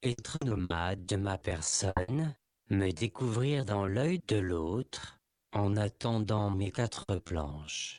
Être nomade de ma personne, me découvrir dans l'œil de l'autre, en attendant mes quatre planches.